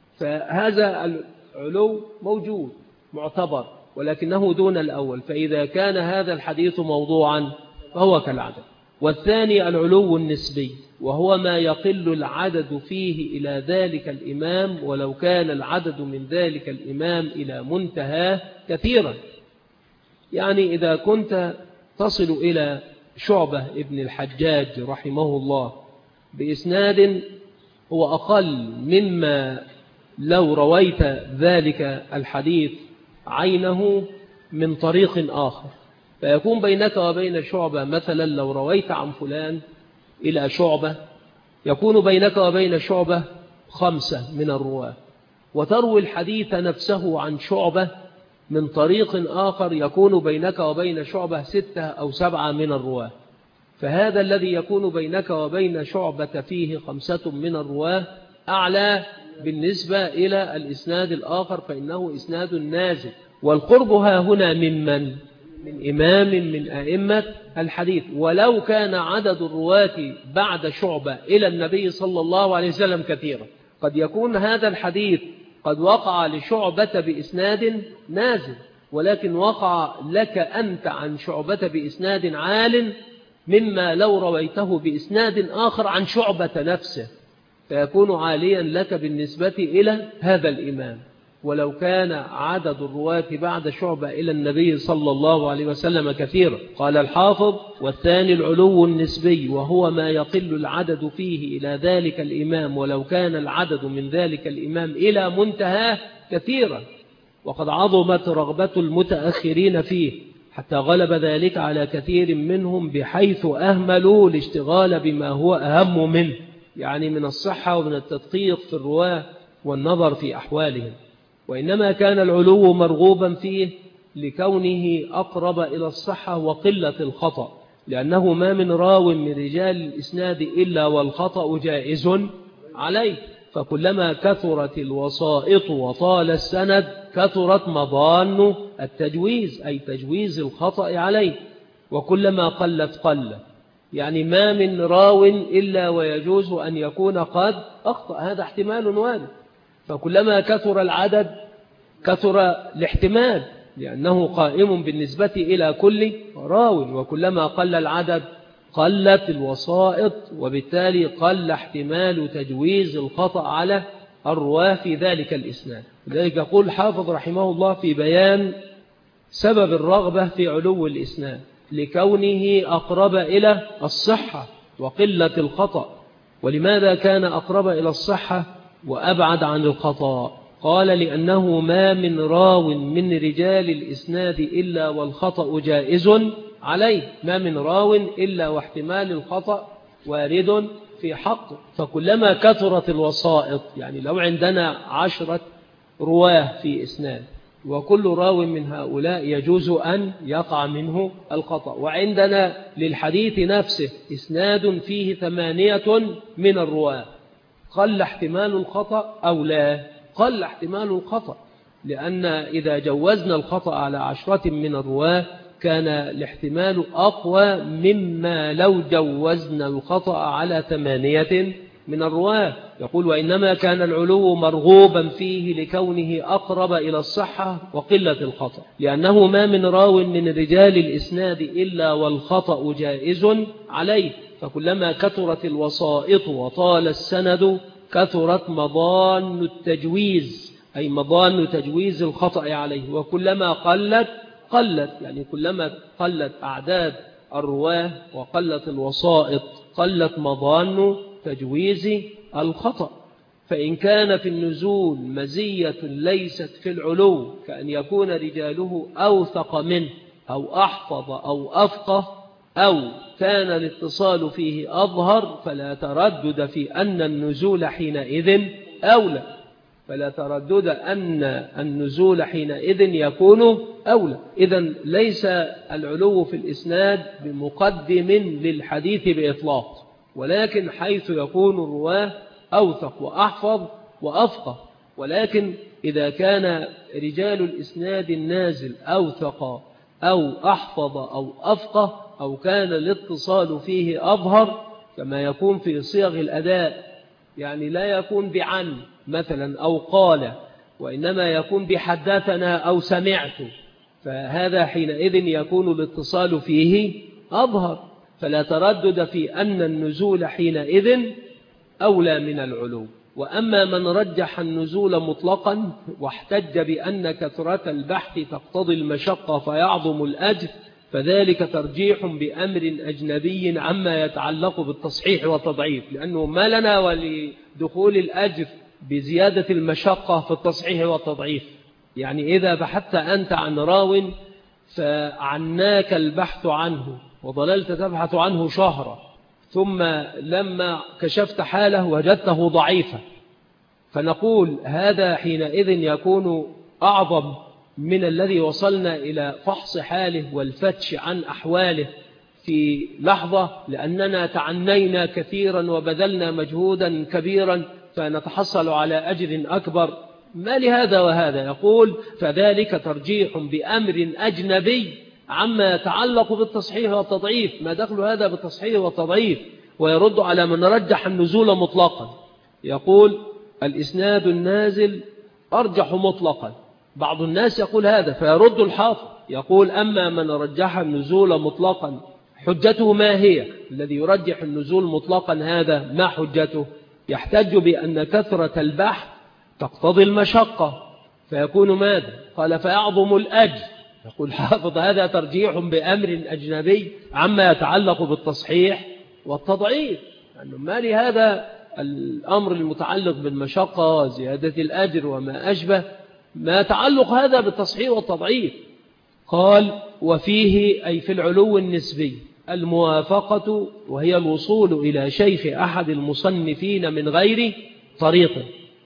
فهذا العلو موجود معتبر ولكنه دون الأول، فإذا كان هذا الحديث موضوعا فهو كالعدم. والثاني العلو النسبي، وهو ما يقل العدد فيه إلى ذلك الإمام ولو كان العدد من ذلك الإمام إلى منتهى كثيرا. يعني إذا كنت تصل إلى شعبة ابن الحجاج رحمه الله بإسناد هو أقل مما لو رويت ذلك الحديث عينه من طريق آخر، فيكون بينك وبين شعبة مثلا لو رويت عن فلان إلى شعبة يكون بينك وبين شعبة خمسة من الرواة، وتروي الحديث نفسه عن شعبة من طريق آخر يكون بينك وبين شعبة ستة أو سبعة من الرواة، فهذا الذي يكون بينك وبين شعبة فيه خمسة من الرواة أعلى بالنسبة إلى الإسناد الآخر، فإنه إسناد نازل. والقرب ها هنا ممن من إمام من أئمة الحديث، ولو كان عدد الرواة بعد شعبة إلى النبي صلى الله عليه وسلم كثيرا. قد يكون هذا الحديث قد وقع لشعبة بإسناد نازل، ولكن وقع لك أنت عن شعبة بإسناد عال مما لو رويته بإسناد آخر عن شعبة نفسه، فيكون عاليا لك بالنسبة إلى هذا الإمام، ولو كان عدد الرواة بعد شعبة إلى النبي صلى الله عليه وسلم كثيرا. قال الحافظ: والثاني العلو النسبي، وهو ما يقل العدد فيه إلى ذلك الإمام ولو كان العدد من ذلك الإمام إلى منتهى كثيرا، وقد عظمت رغبة المتأخرين فيه حتى غلب ذلك على كثير منهم بحيث أهملوا الاشتغال بما هو أهم منه، يعني من الصحة ومن التدقيق في الرواة والنظر في أحوالهم. وإنما كان العلو مرغوبا فيه لكونه أقرب إلى الصحة وقلة الخطأ، لأنه ما من راو من رجال الإسناد إلا والخطأ جائز عليه، فكلما كثرت الوسائط وطال السند كثرت مظان التجويز أي تجويز الخطأ عليه، وكلما قلت قل، يعني ما من راو إلا ويجوز أن يكون قد أخطأ، هذا احتمال وارد. فكلما كثر العدد كثر الاحتمال لأنه قائم بالنسبة إلى كل راو، وكلما قل العدد قلت الوسائط وبالتالي قل احتمال تجويز الخطأ على الرواه في ذلك الإسناد. لذلك يقول الحافظ رحمه الله في بيان سبب الرغبة في علو الإسناد لكونه أقرب إلى الصحة وقلة الخطأ. ولماذا كان أقرب إلى الصحة وأبعد عن الخطأ؟ قال: لأنه ما من راو من رجال الإسناد إلا والخطأ جائز عليه، ما من راو إلا واحتمال الخطأ وارد في حقه. فكلما كثرت الوسائط، يعني لو عندنا عشرة رواه في إسناد وكل راو من هؤلاء يجوز أن يقع منه الخطأ، وعندنا للحديث نفسه إسناد فيه ثمانية من الرواه، قل احتمال الخطأ أو لا؟ قل احتمال الخطأ، لأن إذا جوزنا الخطأ على عشرة من الرواه كان الاحتمال أقوى مما لو جوزنا الخطأ على ثمانية من الرواه. يقول: وإنما كان العلو مرغوبا فيه لكونه أقرب إلى الصحة وقلة الخطأ، لأنه ما من راو من رجال الإسناد إلا والخطأ جائز عليه، فكلما كثرت الوسائط وطال السند كثرت مظان التجويز أي مظان تجويز الخطأ عليه، وكلما قلت قلت، يعني كلما قلت أعداد الرواه وقلت الوسائط قلت مظان تجويز الخطأ. فإن كان في النزول مزية ليست في العلو، كأن يكون رجاله أوثق منه أو أحفظ أو أفقه، أو كان الاتصال فيه أظهر، فلا تردد في أن النزول حينئذ أولى، فلا تردد أن النزول حينئذ يكون أولى. إذن ليس العلو في الإسناد بمقدم للحديث بإطلاق، ولكن حيث يكون الرواه أوثق وأحفظ وأفقه. ولكن إذا كان رجال الإسناد النازل أوثق أو أحفظ أو أفقه، أو كان الاتصال فيه أظهر، كما يكون في صيغ الأداء، يعني لا يكون بعن مثلا أو قال، وإنما يكون بحدثنا أو سمعت، فهذا حينئذ يكون الاتصال فيه أظهر، فلا تردد في أن النزول حينئذ أولى من العلو. وأما من رجح النزول مطلقا واحتج بأن كثرة البحث تقتضي المشقة فيعظم الأجر، فذلك ترجيح بأمر أجنبي عما يتعلق بالتصحيح والتضعيف، لأنه ما لنا ولدخول الأجر بزيادة المشقة في التصحيح والتضعيف. يعني إذا بحثت أنت عن راو فعناك البحث عنه وظللت تبحث عنه شهرا، ثم لما كشفت حاله وجدته ضعيفا، فنقول هذا حينئذ يكون أعظم من الذي وصلنا إلى فحص حاله والفتش عن أحواله في لحظة، لأننا تعنينا كثيرا وبذلنا مجهودا كبيرا فنتحصل على أجر أكبر. ما لهذا وهذا؟ يقول فذلك ترجيح بأمر أجنبي عما يتعلق بالتصحيح والتضعيف. ما دخل هذا بالتصحيح والتضعيف؟ ويرد على من رجح النزول مطلقا، يقول الإسناد النازل أرجح مطلقا. بعض الناس يقول هذا، فيرد الحافظ يقول أما من رجح النزول مطلقا حجته ما هي؟ الذي يرجح النزول مطلقا هذا ما حجته؟ يحتج بأن كثرة البحث تقتضي المشقة، فيكون ماذا؟ قال فيعظم الأجر. يقول حافظ هذا ترجيح بأمر أجنبي عما يتعلق بالتصحيح والتضعيف، يعني ما لهذا الأمر المتعلق بالمشقة وزيادة الأجر وما أشبه، ما تعلق هذا بالتصحيح والتضعيف. قال وفيه أي في العلو النسبي الموافقة، وهي الوصول إلى شيخ أحد المصنفين من غير طريقه،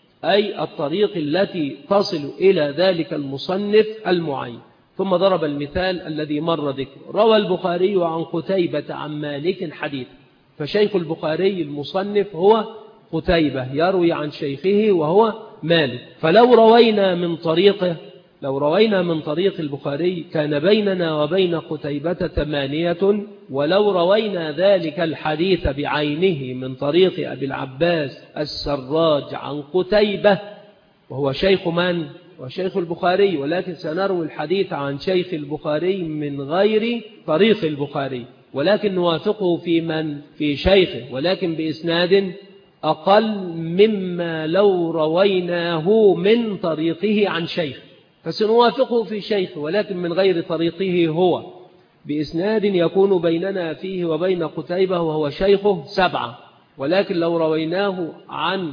أي الطريق التي تصل إلى ذلك المصنف المعين. ثم ضرب المثال الذي مر ذكره: روى البخاري عن قتيبة عن مالك حديث، فشيخ البخاري المصنف هو قتيبة يروي عن شيخه وهو مالك. فلو روينا من طريقه لو روينا من طريق البخاري كان بيننا وبين قتيبة ثمانية، ولو روينا ذلك الحديث بعينه من طريق أبي العباس السراج عن قتيبة وهو شيخ من؟ وشيخ البخاري، ولكن سنروي الحديث عن شيخ البخاري من غير طريق البخاري، ولكن نوافقه في من؟ في شيخه، ولكن بإسناد أقل مما لو رويناه من طريقه عن شيخ، فسنوافقه في شيخه ولكن من غير طريقه هو، بإسناد يكون بيننا فيه وبين قتيبة وهو شيخه سبعة. ولكن لو رويناه عن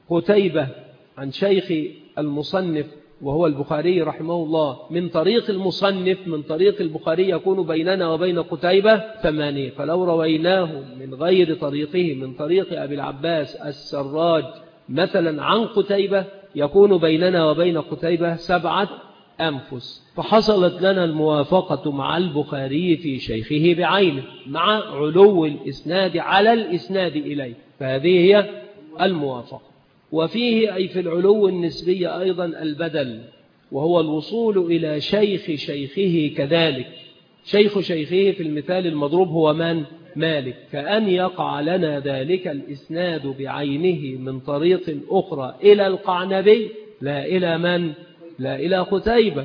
قتيبة عن شيخ المصنف وهو البخاري رحمه الله من طريق المصنف من طريق البخاري يكون بيننا وبين قتيبة ثمانية. فلو رويناه من غير طريقه من طريق أبي العباس السراج مثلا عن قتيبة يكون بيننا وبين قتيبة سبعة أنفس، فحصلت لنا الموافقة مع البخاري في شيخه بعينه مع علو الإسناد على الإسناد إليه، فهذه هي الموافقة. وفيه أي في العلو النسبي أيضا البدل، وهو الوصول إلى شيخ شيخه كذلك. شيخ شيخه في المثال المضروب هو من؟ مالك، كأن يقع لنا ذلك الإسناد بعينه من طريق أخرى إلى القعنبي، لا إلى من؟ لا إلى قتيبة،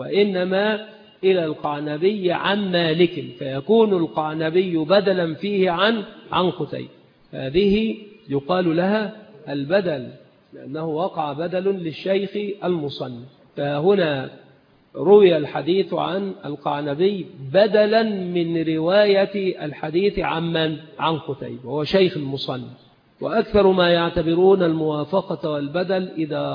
وإنما إلى القعنبي عن مالك، فيكون القعنبي بدلا فيه عن عن قتيبة. هذه يقال لها البدل، لأنه وقع بدل للشيخ المصنف. فهنا روي الحديث عن القعنبي بدلا من رواية الحديث عن من؟ عن قتيبة وهو شيخ المصنف. وأكثر ما يعتبرون الموافقة والبدل إذا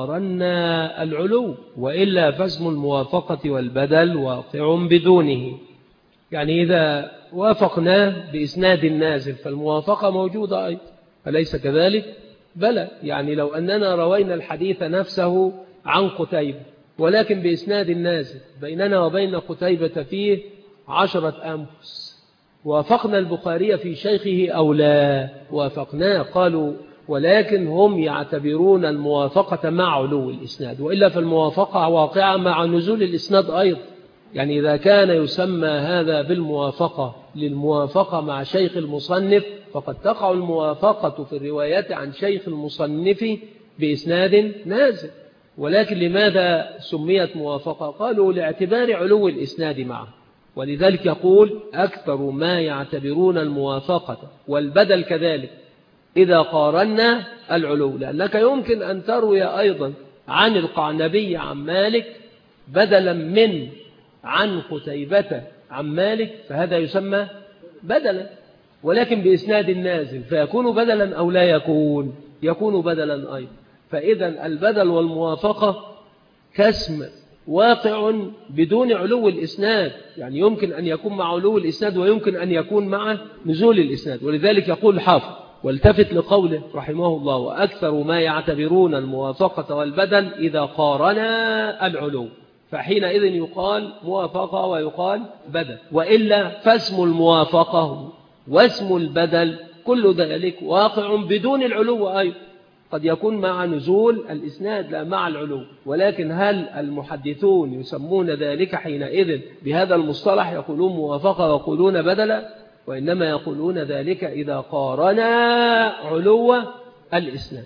قارنا العلو، وإلا فاسم الموافقة والبدل واقع بدونه. يعني إذا وافقناه بإسناد نازل فالموافقة موجودة أيضا، أليس كذلك؟ بلى، يعني لو أننا روينا الحديث نفسه عن قتيبة ولكن بإسناد نازل بيننا وبين قتيبة فيه عشرة أنفس، وافقنا البخاري في شيخه أو لا؟ وافقناه. قالوا ولكن هم يعتبرون الموافقة مع علو الإسناد، وإلا فالموافقة واقعة مع نزول الإسناد أيضا. يعني إذا كان يسمى هذا بالموافقة للموافقة مع شيخ المصنف فقد تقع الموافقة في الروايات عن شيخ المصنف بإسناد نازل. ولكن لماذا سميت موافقة؟ قالوا لاعتبار علو الإسناد معه. ولذلك يقول أكثر ما يعتبرون الموافقة والبدل كذلك إذا قارنا العلو، لأنك يمكن أن تروي أيضا عن القعنبي عن مالك بدلا من عن قتيبة عن مالك، فهذا يسمى بدلا، ولكن بإسناد نازل فيكون بدلا أو لا يكون؟ يكون بدلا أيضا. فإذا البدل والموافقة كاسم واقع بدون علو الإسناد، يعني يمكن أن يكون مع علو الإسناد ويمكن أن يكون مع نزول الإسناد. ولذلك يقول الحافظ والتفت لقوله رحمه الله وأكثر ما يعتبرون الموافقة والبدل إذا قارنا العلو، فحينئذ يقال موافقة ويقال بدل، وإلا فاسم الموافقة واسم البدل كل ذلك واقع بدون العلو أيضا، قد يكون مع نزول الإسناد لا مع العلو. ولكن هل المحدثون يسمون ذلك حينئذ بهذا المصطلح يقولون موافقة ويقولون بدلا؟ وإنما يقولون ذلك إذا قارنا علو الإسناد.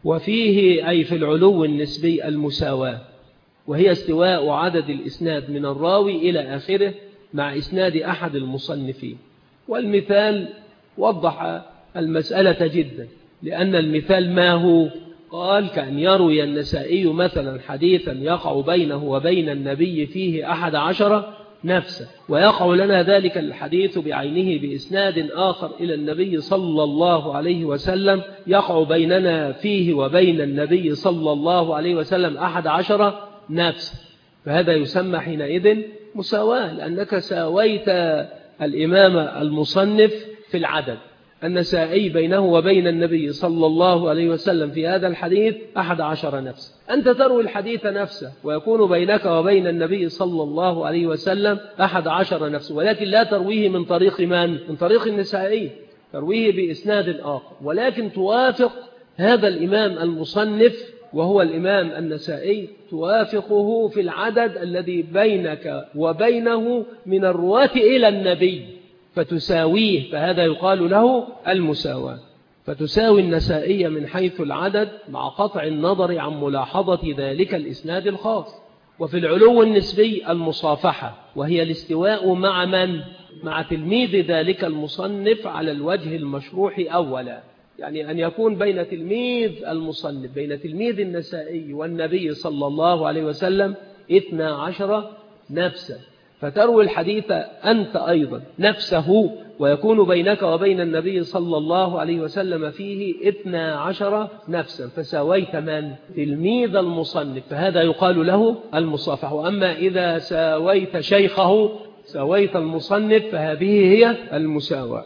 وفيه أي في العلو النسبي المساواة، وهي استواء عدد الإسناد من الراوي إلى آخره مع إسناد أحد المصنفين. والمثال وضح المسألة جدا، لأن المثال ما هو؟ قال كأن يروي النسائي مثلا حديثا يقع بينه وبين النبي فيه أحد عشر نفسه، ويقع لنا ذلك الحديث بعينه بإسناد آخر إلى النبي صلى الله عليه وسلم يقع بيننا فيه وبين النبي صلى الله عليه وسلم أحد عشر نفسه، فهذا يسمى حينئذ مساواة، لأنك ساويت الإمام المصنف في العدد. النسائي بينه وبين النبي صلى الله عليه وسلم في هذا الحديث أحد عشر نفس، أنت تروي الحديث نفسه ويكون بينك وبين النبي صلى الله عليه وسلم أحد عشر نفس، ولكن لا ترويه من طريق من؟ من طريق النسائي، ترويه بإسناد آخر، ولكن توافق هذا الإمام المصنف وهو الإمام النسائي، توافقه في العدد الذي بينك وبينه من الرواة إلى النبي فتساويه، فهذا يقال له المساواة. فتساوي النسائي من حيث العدد مع قطع النظر عن ملاحظة ذلك الإسناد الخاص. وفي العلو النسبي المصافحة، وهي الاستواء مع من؟ مع تلميذ ذلك المصنف على الوجه المشروح أولا، يعني أن يكون بين تلميذ المصنف بين تلميذ النسائي والنبي صلى الله عليه وسلم اثنا عشر نفسا، فتروي الحديث أنت أيضا نفسه ويكون بينك وبين النبي صلى الله عليه وسلم فيه اثنا عشر نفسا، فساويت من؟ تلميذ المصنف، فهذا يقال له المصافحة. وأما إذا ساويت شيخه ساويت المصنف فهذه هي المساواة.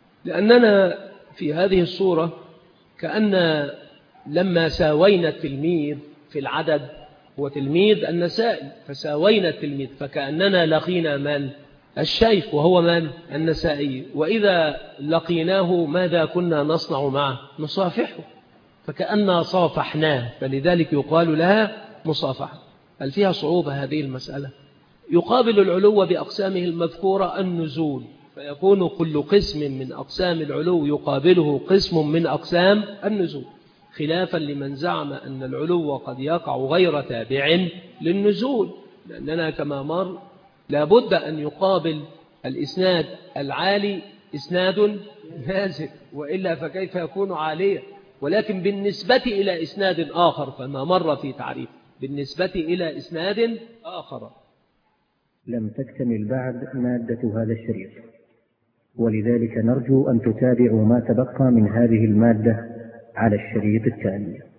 لأننا في هذه الصورة كأن لما ساوينا التلميذ في العدد هو تلميذ النسائي، فساوينا التلميذ فكأننا لقينا من؟ الشيخ، وهو من؟ النسائي. وإذا لقيناه ماذا كنا نصنع معه؟ نصافحه، فكأننا صافحناه، فلذلك يقال لها مصافحة. هل فيها صعوبة هذه المسألة؟ يقابل العلو بأقسامه المذكورة النزول، فيكون كل قسم من أقسام العلو يقابله قسم من أقسام النزول، خلافا لمن زعم أن العلو قد يقع غير تابع للنزول، لأننا كما مر لابد أن يقابل الإسناد العالي إسناد نازل، وإلا فكيف يكون عاليا؟ ولكن بالنسبة إلى إسناد آخر فما مر في تعريف، بالنسبة إلى إسناد آخر. لم تكتمل بعد مادة هذا الشريط، ولذلك نرجو أن تتابعوا ما تبقى من هذه المادة على الشريط التالي.